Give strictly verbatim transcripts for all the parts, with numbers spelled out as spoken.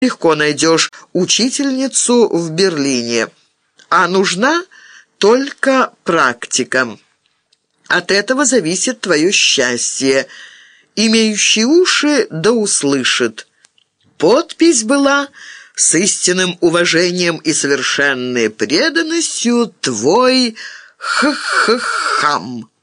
легко найдешь учительницу в Берлине, а нужна только практика. От этого зависит твое счастье. Имеющий уши да услышит». Подпись была: «С истинным уважением и совершенной преданностью твой Х-Х-Хам».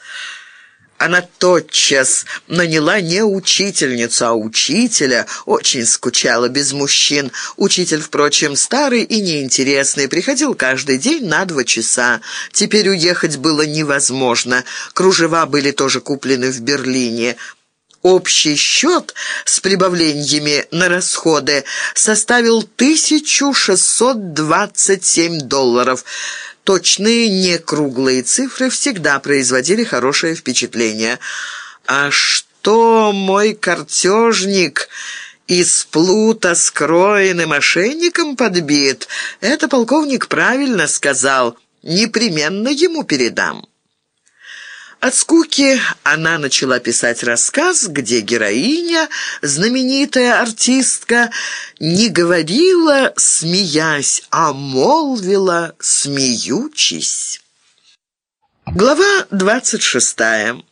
Она тотчас наняла не учительницу, а учителя. Очень скучала без мужчин. Учитель, впрочем, старый и неинтересный, приходил каждый день на два часа. Теперь уехать было невозможно. Кружева были тоже куплены в Берлине. Общий счет с прибавлениями на расходы составил тысячу шестьсот двадцать семь долларов. Точные, не круглые цифры всегда производили хорошее впечатление. «А что мой картежник из плута скроен и мошенником подбит, это полковник правильно сказал. Непременно ему передам». От скуки она начала писать рассказ, где героиня, знаменитая артистка, не говорила, смеясь, а молвила, смеючись. Глава двадцать шестая.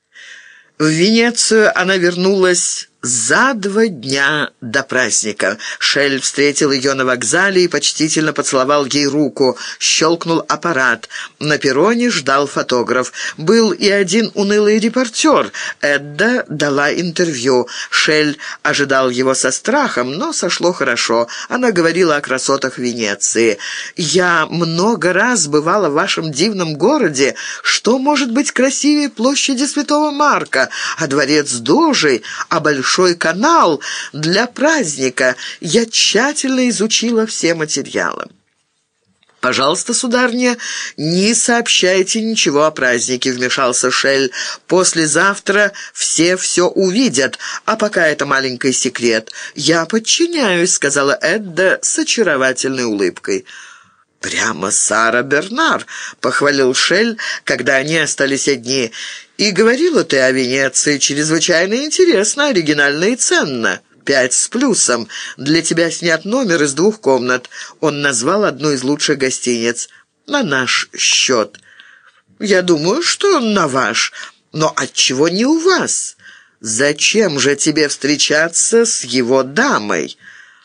В Венецию она вернулась за два дня до праздника. Шель встретил ее на вокзале и почтительно поцеловал ей руку. Щелкнул аппарат. На перроне ждал фотограф. Был и один унылый репортер. Эдда дала интервью. Шель ожидал его со страхом, но сошло хорошо. Она говорила о красотах Венеции. «Я много раз бывала в вашем дивном городе. Что может быть красивее площади Святого Марка, а дворец Дожей, а большой канал для праздника? Я тщательно изучила все материалы». «Пожалуйста, сударыня, не сообщайте ничего о празднике», — вмешался Шель. «Послезавтра все все увидят, а пока это маленький секрет». «Я подчиняюсь», — сказала Эдда с очаровательной улыбкой. «Прямо Сара Бернар», — похвалил Шель, когда они остались одни. «И говорила ты о Венеции чрезвычайно интересно, оригинально и ценно. Пять с плюсом. Для тебя снят номер из двух комнат». Он назвал одну из лучших гостиниц. «На наш счет». «Я думаю, что на ваш. Но отчего не у вас? Зачем же тебе встречаться с его дамой?»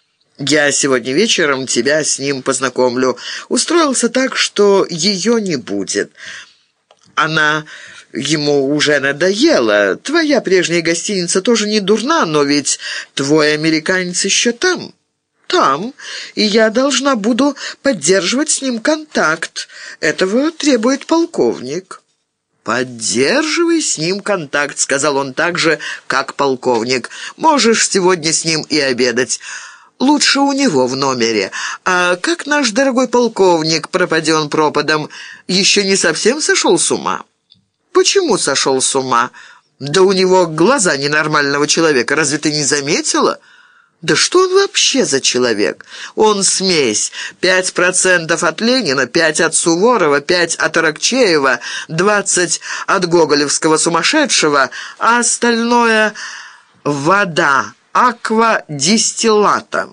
«Я сегодня вечером тебя с ним познакомлю. Устроился так, что ее не будет. Она ему уже надоела. Твоя прежняя гостиница тоже не дурна, но ведь твой американец еще там». «Там, и я должна буду поддерживать с ним контакт. Этого требует полковник». «Поддерживай с ним контакт», — сказал он так же, как полковник. «Можешь сегодня с ним и обедать. Лучше у него в номере. А как наш дорогой полковник, пропаден пропадом, еще не совсем сошел с ума?» «Почему сошел с ума? Да у него глаза ненормального человека. Разве ты не заметила?» «Да что он вообще за человек? Он смесь. Пять процентов от Ленина, пять от Суворова, пять от Аракчеева, двадцать от гоголевского сумасшедшего, а остальное — вода, аква-дистиллата».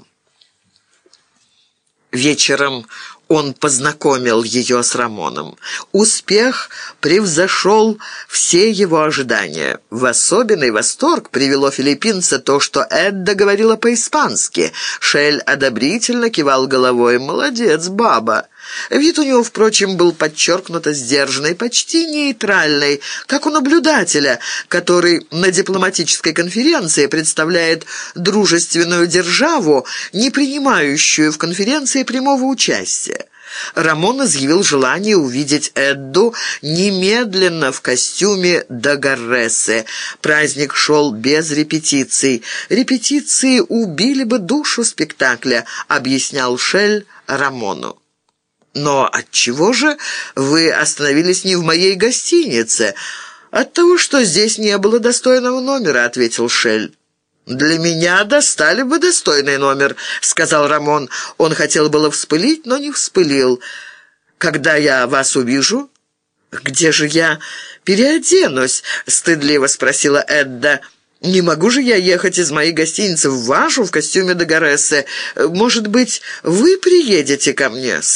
Вечером он познакомил ее с Рамоном. Успех превзошел все его ожидания. В особенный восторг привело филиппинца то, что Эдда говорила по-испански. Шель одобрительно кивал головой. «Молодец, баба». Вид у него, впрочем, был подчеркнуто сдержанный, почти нейтральный, как у наблюдателя, который на дипломатической конференции представляет дружественную державу, не принимающую в конференции прямого участия. Рамон изъявил желание увидеть Эдду немедленно в костюме Дагарресы. Праздник шел без репетиций. «Репетиции убили бы душу спектакля», — объяснял Шель Рамону. «Но отчего же вы остановились не в моей гостинице?» «От того, что здесь не было достойного номера», — ответил Шель. «Для меня достали бы достойный номер», — сказал Рамон. Он хотел было вспылить, но не вспылил. «Когда я вас увижу?» «Где же я переоденусь?» — стыдливо спросила Эдда. Не могу же я ехать из моей гостиницы в вашу в костюме Дагорессы. Может быть, вы приедете ко мне?»